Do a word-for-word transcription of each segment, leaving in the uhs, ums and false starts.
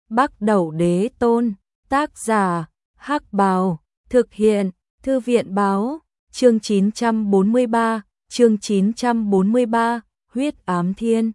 Bắc Đẩu Đế Tôn, tác giả, Hắc Bào, thực hiện, Thư viện Báo, chương chín trăm bốn mươi ba, chương chín trăm bốn mươi ba, huyết ám thiên.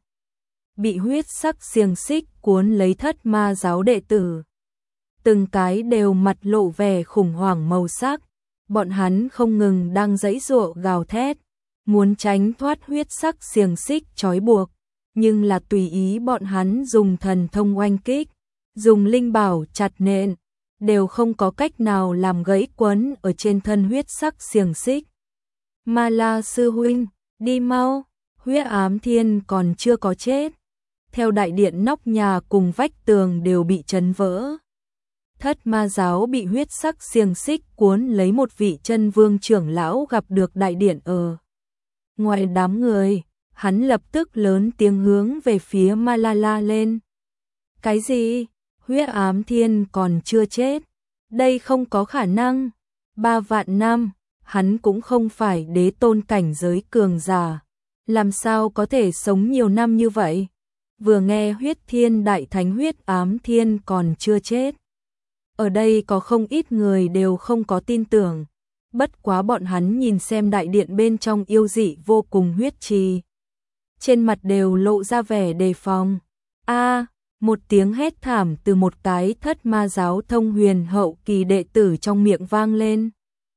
Bị huyết sắc xiềng xích cuốn lấy thất ma giáo đệ tử. Từng cái đều mặt lộ vẻ khủng hoảng màu sắc, bọn hắn không ngừng đang giãy giụa gào thét, muốn tránh thoát huyết sắc xiềng xích trói buộc, nhưng là tùy ý bọn hắn dùng thần thông oanh kích, dùng linh bảo chặt nện, đều không có cách nào làm gãy quấn ở trên thân huyết sắc xiềng xích. Ma La sư huynh, đi mau, huyết ám thiên còn chưa có chết. Theo đại điện nóc nhà cùng vách tường đều bị chấn vỡ. Thất ma giáo bị huyết sắc xiềng xích cuốn lấy một vị chân vương trưởng lão gặp được đại điện ở ngoài đám người, hắn lập tức lớn tiếng hướng về phía Ma La la lên. Cái gì? Huyết ám thiên còn chưa chết? Đây không có khả năng. Ba vạn năm, hắn cũng không phải đế tôn cảnh giới cường giả, làm sao có thể sống nhiều năm như vậy? Vừa nghe huyết thiên đại thánh huyết ám thiên còn chưa chết. Ở đây có không ít người đều không có tin tưởng, bất quá bọn hắn nhìn xem đại điện bên trong yêu dị vô cùng huyết trì. Trên mặt đều lộ ra vẻ đề phòng. A, một tiếng hét thảm từ một cái thất ma giáo thông huyền hậu kỳ đệ tử trong miệng vang lên.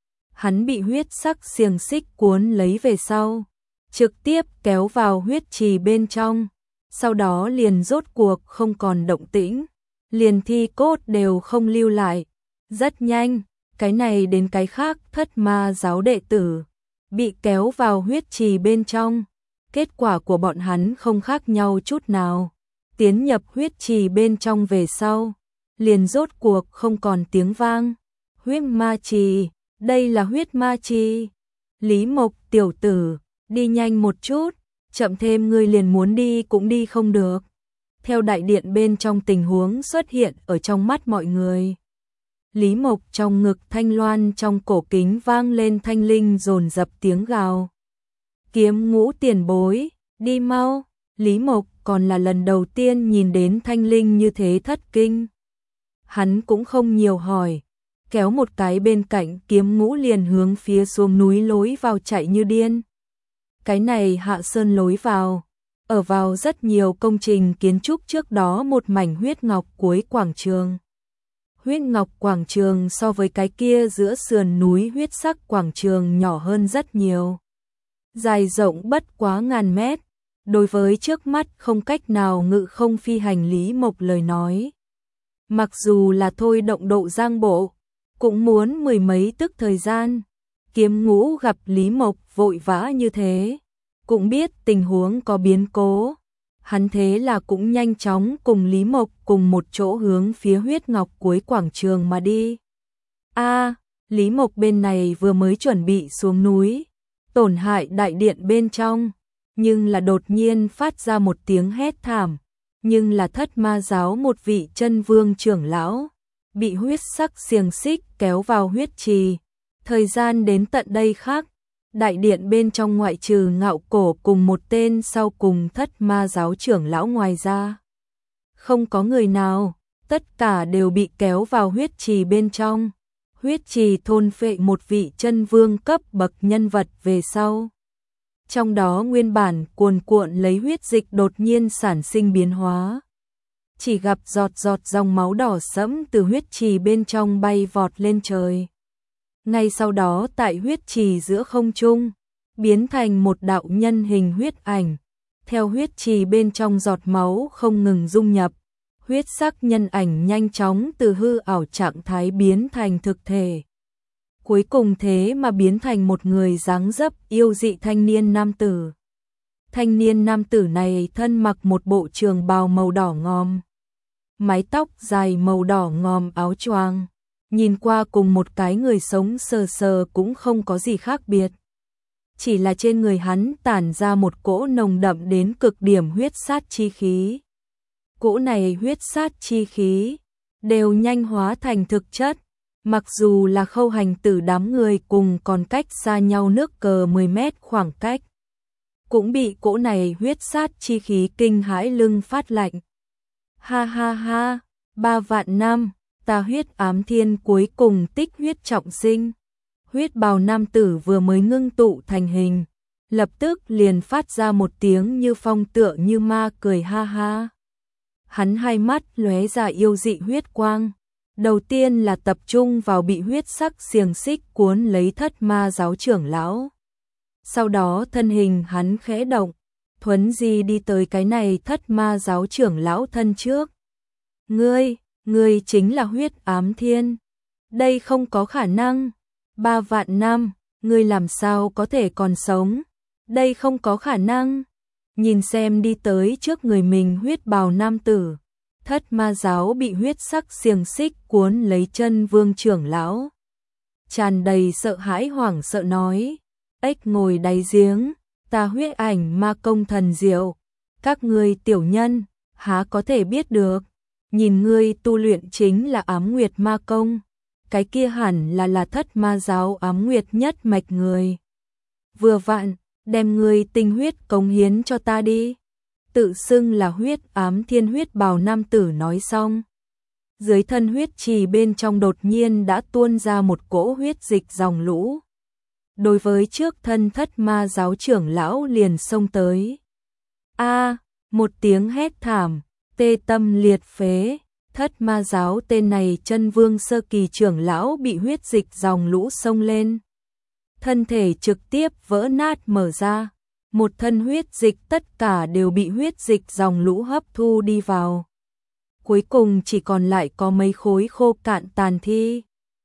Hắn bị huyết sắc xiềng xích cuốn lấy về sau, trực tiếp kéo vào huyết trì bên trong, sau đó liền rốt cuộc không còn động tĩnh, liền thi cốt đều không lưu lại. Rất nhanh, cái này đến cái khác thất ma giáo đệ tử bị kéo vào huyết trì bên trong. Kết quả của bọn hắn không khác nhau chút nào. Tiến nhập huyết trì bên trong về sau, liền rốt cuộc không còn tiếng vang. Huyết ma trì, đây là huyết ma trì. Lý Mộc tiểu tử, đi nhanh một chút, chậm thêm ngươi liền muốn đi cũng đi không được. Theo đại điện bên trong tình huống xuất hiện ở trong mắt mọi người. Lý Mộc trong ngực thanh loan trong cổ kính vang lên thanh linh dồn dập tiếng gào. Kiếm ngũ tiền bối, đi mau. Lý Mộc còn là lần đầu tiên nhìn đến thanh linh như thế thất kinh. Hắn cũng không nhiều hỏi, kéo một cái bên cạnh kiếm ngũ liền hướng phía xuống núi lối vào chạy như điên. Cái này hạ sơn lối vào, ở vào rất nhiều công trình kiến trúc trước đó một mảnh huyết ngọc cuối quảng trường. Huyết ngọc quảng trường so với cái kia giữa sườn núi huyết sắc quảng trường nhỏ hơn rất nhiều. Dài rộng bất quá ngàn mét, đối với trước mắt không cách nào ngự không phi hành Lý Mộc lời nói. Mặc dù là thôi động độ giang bộ, cũng muốn mười mấy tức thời gian. Kiếm ngũ gặp Lý Mộc vội vã như thế, cũng biết tình huống có biến cố. Hắn thế là cũng nhanh chóng cùng Lý Mộc cùng một chỗ hướng phía huyết ngọc cuối quảng trường mà đi. A, Lý Mộc bên này vừa mới chuẩn bị xuống núi, tổn hại đại điện bên trong, nhưng là đột nhiên phát ra một tiếng hét thảm, nhưng là thất ma giáo một vị chân vương trưởng lão, bị huyết sắc xiềng xích kéo vào huyết trì. Thời gian đến tận đây khác, đại điện bên trong ngoại trừ Ngạo Cổ cùng một tên sau cùng thất ma giáo trưởng lão ngoài ra. Không có người nào, tất cả đều bị kéo vào huyết trì bên trong. Huyết trì thôn phệ một vị chân vương cấp bậc nhân vật về sau. Trong đó nguyên bản cuồn cuộn lấy huyết dịch đột nhiên sản sinh biến hóa. Chỉ gặp giọt giọt dòng máu đỏ sẫm từ huyết trì bên trong bay vọt lên trời. Ngay sau đó tại huyết trì giữa không trung, biến thành một đạo nhân hình huyết ảnh. Theo huyết trì bên trong giọt máu không ngừng dung nhập, huyết sắc nhân ảnh nhanh chóng từ hư ảo trạng thái biến thành thực thể. Cuối cùng thế mà biến thành một người dáng dấp yêu dị thanh niên nam tử. Thanh niên nam tử này thân mặc một bộ trường bào màu đỏ ngòm, mái tóc dài màu đỏ ngòm áo choàng, nhìn qua cùng một cái người sống sờ sờ cũng không có gì khác biệt. Chỉ là trên người hắn tản ra một cỗ nồng đậm đến cực điểm huyết sát chi khí. Cỗ này huyết sát chi khí đều nhanh hóa thành thực chất, mặc dù là Khâu Hành Tử đám người cùng còn cách xa nhau nước cờ mười mét khoảng cách, cũng bị cỗ này huyết sát chi khí kinh hãi lưng phát lạnh. Ha ha ha, Ba vạn năm, ta huyết ám thiên cuối cùng tích huyết trọng sinh. Huyết bào nam tử vừa mới ngưng tụ thành hình, lập tức liền phát ra một tiếng như phong tựa như ma cười ha ha. Hắn hai mắt lóe ra yêu dị huyết quang. Đầu tiên là tập trung vào bị huyết sắc xiềng xích cuốn lấy thất ma giáo trưởng lão. Sau đó thân hình hắn khẽ động, thuấn di đi tới cái này thất ma giáo trưởng lão thân trước. Ngươi, ngươi chính là huyết ám thiên. Đây không có khả năng. Ba vạn năm, ngươi làm sao có thể còn sống? Đây không có khả năng. Nhìn xem đi tới trước người mình huyết bào nam tử. Thất ma giáo bị huyết sắc xiềng xích cuốn lấy chân vương trưởng lão. Tràn đầy sợ hãi hoảng sợ nói. Ếch ngồi đáy giếng, ta huyết ảnh ma công thần diệu. Các ngươi tiểu nhân, há có thể biết được. Nhìn ngươi tu luyện chính là ám nguyệt ma công. Cái kia hẳn là là thất ma giáo ám nguyệt nhất mạch người. Vừa vặn, đem ngươi tinh huyết cống hiến cho ta đi. Tự xưng là huyết ám thiên huyết bào nam tử nói xong. Dưới thân huyết trì bên trong đột nhiên đã tuôn ra một cỗ huyết dịch dòng lũ. Đối với trước thân thất ma giáo trưởng lão liền xông tới. A, một tiếng hét thảm, tê tâm liệt phế. Thất ma giáo tên này chân vương sơ kỳ trưởng lão bị huyết dịch dòng lũ xông lên. Thân thể trực tiếp vỡ nát mở ra. Một thân huyết dịch tất cả đều bị huyết dịch dòng lũ hấp thu đi vào. Cuối cùng chỉ còn lại có mấy khối khô cạn tàn thi.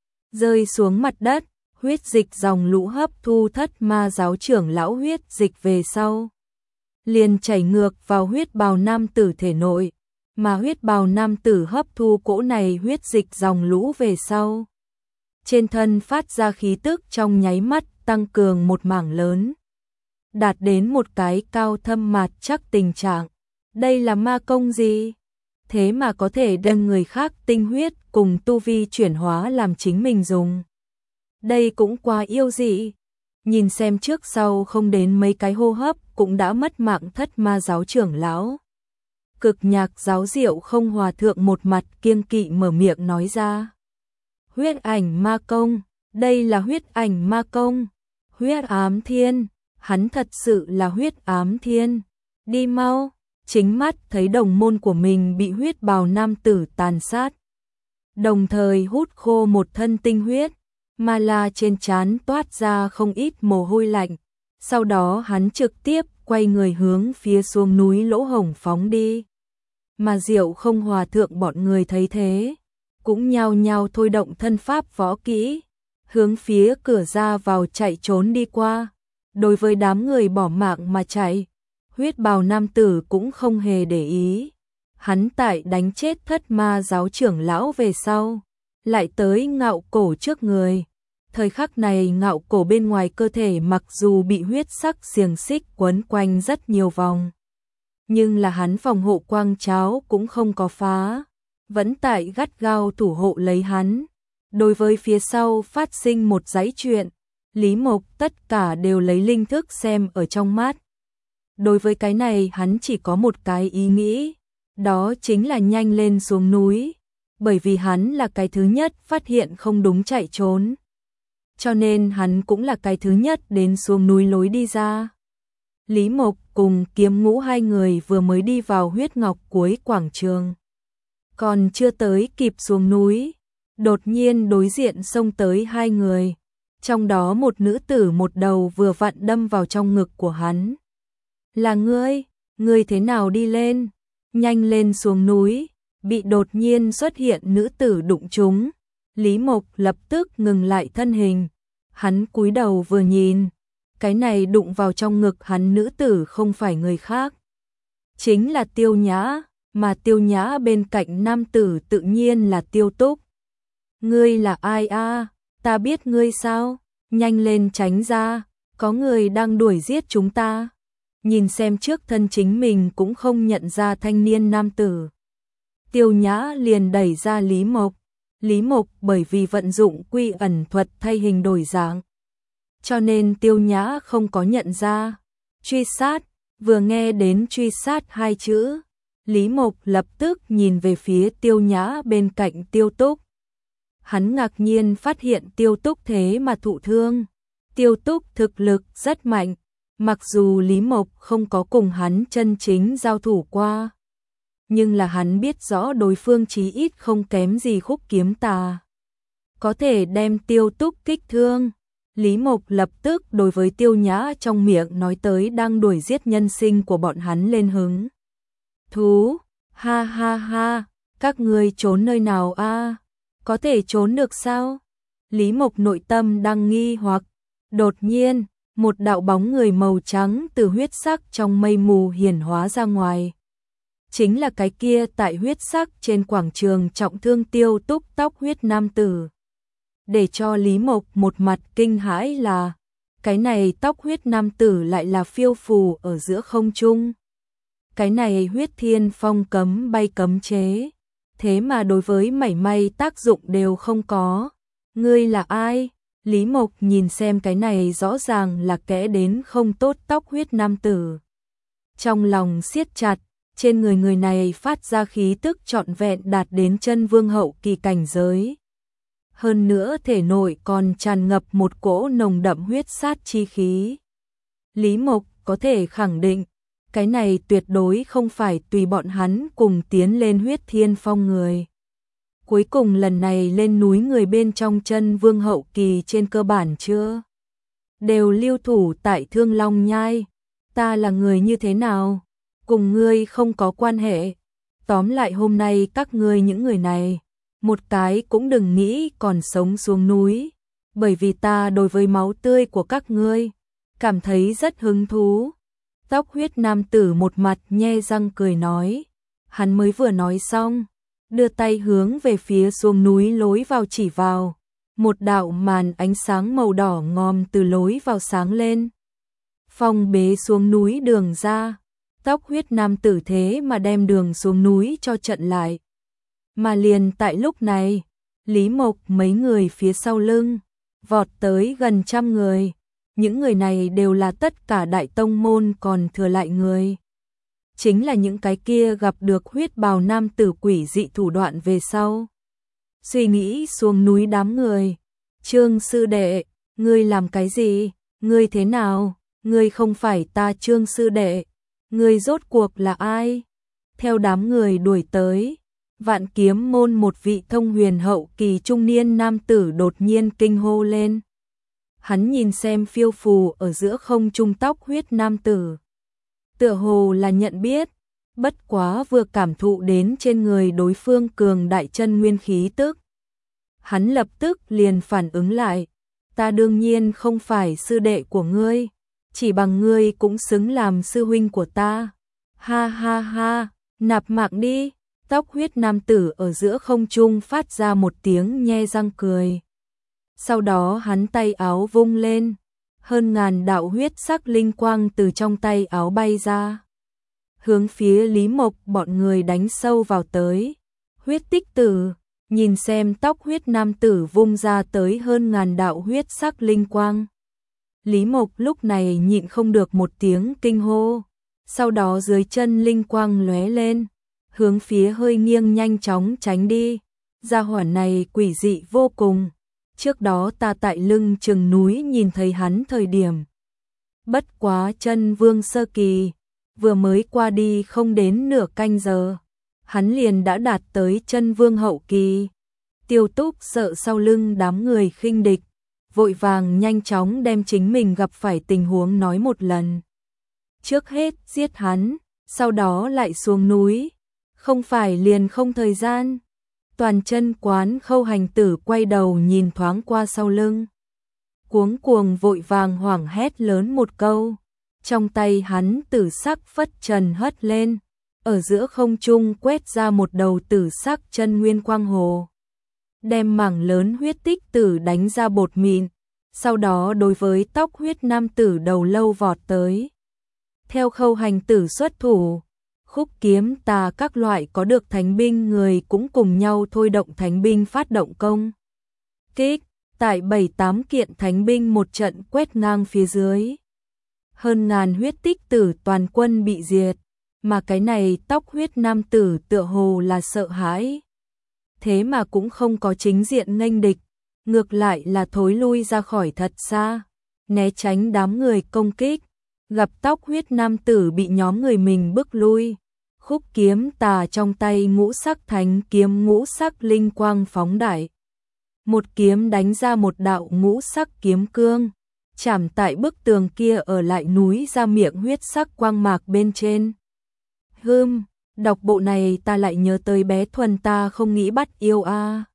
Rơi xuống mặt đất, huyết dịch dòng lũ hấp thu thất ma giáo trưởng lão huyết dịch về sau. Liền chảy ngược vào huyết bào nam tử thể nội. Mà huyết bào nam tử hấp thu cỗ này huyết dịch dòng lũ về sau. Trên thân phát ra khí tức trong nháy mắt tăng cường một mảng lớn. Đạt đến một cái cao thâm mạt chắc tình trạng. Đây là ma công gì? Thế mà có thể đem người khác tinh huyết cùng tu vi chuyển hóa làm chính mình dùng. Đây cũng quá yêu dị. Nhìn xem trước sau không đến mấy cái hô hấp cũng đã mất mạng thất ma giáo trưởng lão. Cực nhạc giáo diệu không hòa thượng một mặt kiêng kỵ mở miệng nói ra. Huyết ảnh ma công, đây là huyết ảnh ma công. Huyết ám thiên, hắn thật sự là huyết ám thiên. Đi mau, chính mắt thấy đồng môn của mình bị huyết bào nam tử tàn sát. Đồng thời hút khô một thân tinh huyết, mà là trên trán toát ra không ít mồ hôi lạnh. Sau đó hắn trực tiếp quay người hướng phía xuống núi lỗ hổng phóng đi. Mà Diệu không hòa thượng bọn người thấy thế, cũng nhao nhao thôi động thân pháp võ kỹ, hướng phía cửa ra vào chạy trốn đi qua. Đối với đám người bỏ mạng mà chạy, huyết bào nam tử cũng không hề để ý. Hắn tại đánh chết thất ma giáo trưởng lão về sau, lại tới ngạo cổ trước người. Thời khắc này ngạo cổ bên ngoài cơ thể mặc dù bị huyết sắc xiềng xích quấn quanh rất nhiều vòng, nhưng là hắn phòng hộ quang cháo cũng không có phá, vẫn tại gắt gao thủ hộ lấy hắn. Đối với phía sau phát sinh một dãy chuyện, Lý Mộc tất cả đều lấy linh thức xem ở trong mắt. Đối với cái này hắn chỉ có một cái ý nghĩ, đó chính là nhanh lên xuống núi, bởi vì hắn là cái thứ nhất phát hiện không đúng chạy trốn. Cho nên hắn cũng là cái thứ nhất đến xuống núi lối đi ra. Lý Mộc cùng Kiếm Ngũ hai người vừa mới đi vào huyết ngọc cuối quảng trường. Còn chưa tới kịp xuống núi, đột nhiên đối diện xông tới hai người. Trong đó một nữ tử một đầu vừa vặn đâm vào trong ngực của hắn. Là ngươi, ngươi thế nào đi lên? Nhanh lên xuống núi, bị đột nhiên xuất hiện nữ tử đụng trúng. Lý Mộc lập tức ngừng lại thân hình. Hắn cúi đầu vừa nhìn, cái này đụng vào trong ngực hắn nữ tử không phải người khác. Chính là Tiêu Nhã, mà Tiêu Nhã bên cạnh nam tử tự nhiên là Tiêu Túc. Ngươi là ai a? Ta biết ngươi sao? Nhanh lên tránh ra, có người đang đuổi giết chúng ta. Nhìn xem trước thân chính mình cũng không nhận ra thanh niên nam tử. Tiêu Nhã liền đẩy ra Lý Mộc. Lý Mộc bởi vì vận dụng quy ẩn thuật thay hình đổi dạng, cho nên Tiêu Nhã không có nhận ra. Truy sát, vừa nghe đến truy sát hai chữ, Lý Mộc lập tức nhìn về phía Tiêu Nhã bên cạnh Tiêu Túc. Hắn ngạc nhiên phát hiện Tiêu Túc thế mà thụ thương. Tiêu Túc thực lực rất mạnh, mặc dù Lý Mộc không có cùng hắn chân chính giao thủ qua, nhưng là hắn biết rõ đối phương chí ít không kém gì Khúc Kiếm Tà, có thể đem Tiêu Túc kích thương. Lý Mộc lập tức đối với Tiêu Nhã trong miệng nói tới đang đuổi giết nhân sinh của bọn hắn lên hứng thú. Ha ha ha, các ngươi trốn nơi nào a? Có thể trốn được sao? Lý Mộc nội tâm đang nghi hoặc, đột nhiên, một đạo bóng người màu trắng từ huyết sắc trong mây mù hiển hóa ra ngoài. Chính là cái kia tại huyết sắc trên quảng trường trọng thương Tiêu Túc tóc huyết nam tử. Để cho Lý Mộc một mặt kinh hãi là, cái này tóc huyết nam tử lại là phiêu phù ở giữa không trung. Cái này huyết thiên phong cấm bay cấm chế, thế mà đối với mảy may tác dụng đều không có. Ngươi là ai? Lý Mộc nhìn xem cái này rõ ràng là kẻ đến không tốt tóc huyết nam tử. Trong lòng siết chặt, trên người người này phát ra khí tức trọn vẹn đạt đến chân vương hậu kỳ cảnh giới. Hơn nữa thể nội còn tràn ngập một cỗ nồng đậm huyết sát chi khí. Lý Mộc có thể khẳng định, cái này tuyệt đối không phải tùy bọn hắn cùng tiến lên huyết thiên phong người. Cuối cùng lần này lên núi người bên trong chân vương hậu kỳ trên cơ bản chưa đều lưu thủ tại Thương Long Nhai. Ta là người như thế nào? Cùng ngươi không có quan hệ. Tóm lại hôm nay các ngươi những người này, một cái cũng đừng nghĩ còn sống xuống núi, bởi vì ta đối với máu tươi của các ngươi cảm thấy rất hứng thú. Tóc huyết nam tử một mặt nhe răng cười nói. Hắn mới vừa nói xong, đưa tay hướng về phía xuống núi lối vào chỉ vào. Một đạo màn ánh sáng màu đỏ ngòm từ lối vào sáng lên, phong bế xuống núi đường ra. Tóc huyết nam tử thế mà đem đường xuống núi cho chặn lại. Mà liền tại lúc này, Lý Mộc mấy người phía sau lưng vọt tới gần trăm người. Những người này đều là tất cả đại tông môn còn thừa lại người. Chính là những cái kia gặp được huyết bào nam tử quỷ dị thủ đoạn về sau. Suy nghĩ xuống núi đám người. Trương sư đệ, ngươi làm cái gì? Ngươi thế nào? Ngươi không phải ta Trương sư đệ. Ngươi rốt cuộc là ai? Theo đám người đuổi tới, Vạn Kiếm môn một vị thông huyền hậu kỳ trung niên nam tử đột nhiên kinh hô lên. Hắn nhìn xem phiêu phù ở giữa không trung tóc huyết nam tử, tựa hồ là nhận biết, bất quá vừa cảm thụ đến trên người đối phương cường đại chân nguyên khí tức. Hắn lập tức liền phản ứng lại, ta đương nhiên không phải sư đệ của ngươi, chỉ bằng ngươi cũng xứng làm sư huynh của ta. Ha ha ha, nạp mạng đi. Tóc huyết nam tử ở giữa không trung phát ra một tiếng nhe răng cười. Sau đó hắn tay áo vung lên, hơn ngàn đạo huyết sắc linh quang từ trong tay áo bay ra, hướng phía Lý Mộc bọn người đánh sâu vào tới. Huyết tích tử, nhìn xem tóc huyết nam tử vung ra tới hơn ngàn đạo huyết sắc linh quang. Lý Mộc lúc này nhịn không được một tiếng kinh hô, sau đó dưới chân linh quang lóe lên, hướng phía hơi nghiêng nhanh chóng tránh đi. Gia hỏa này quỷ dị vô cùng. Trước đó ta tại lưng chừng núi nhìn thấy hắn thời điểm, bất quá chân vương sơ kỳ, vừa mới qua đi không đến nửa canh giờ, hắn liền đã đạt tới chân vương hậu kỳ. Tiêu Túc sợ sau lưng đám người khinh địch, vội vàng nhanh chóng đem chính mình gặp phải tình huống nói một lần. Trước hết giết hắn, sau đó lại xuống núi, không phải liền không thời gian. Toàn chân quán Khâu hành tử quay đầu nhìn thoáng qua sau lưng, cuống cuồng vội vàng hoảng hét lớn một câu. Trong tay hắn tử sắc phất trần hất lên, ở giữa không trung quét ra một đầu tử sắc chân nguyên quang hồ, đem mảng lớn huyết tích tử đánh ra bột mịn, sau đó đối với tóc huyết nam tử đầu lâu vọt tới. Theo Khâu hành tử xuất thủ, Khúc Kiếm Tà các loại có được thánh binh người cũng cùng nhau thôi động thánh binh phát động công kích. Tại bảy tám kiện thánh binh một trận quét ngang phía dưới, hơn ngàn huyết tích tử toàn quân bị diệt. mà cái này tóc huyết nam tử tựa hồ là sợ hãi. Thế mà cũng không có chính diện nghênh địch, ngược lại là thối lui ra khỏi thật xa, né tránh đám người công kích. Gặp tóc huyết nam tử bị nhóm người mình bức lui, khúc kiếm tà trong tay ngũ sắc thánh kiếm ngũ sắc linh quang phóng đại. Một kiếm đánh ra một đạo ngũ sắc kiếm cương, chạm tại bức tường kia ở lại núi ra miệng huyết sắc quang mạc bên trên. Hừm, đọc bộ này ta lại nhớ tới bé Thuần ta không nghĩ bắt yêu a.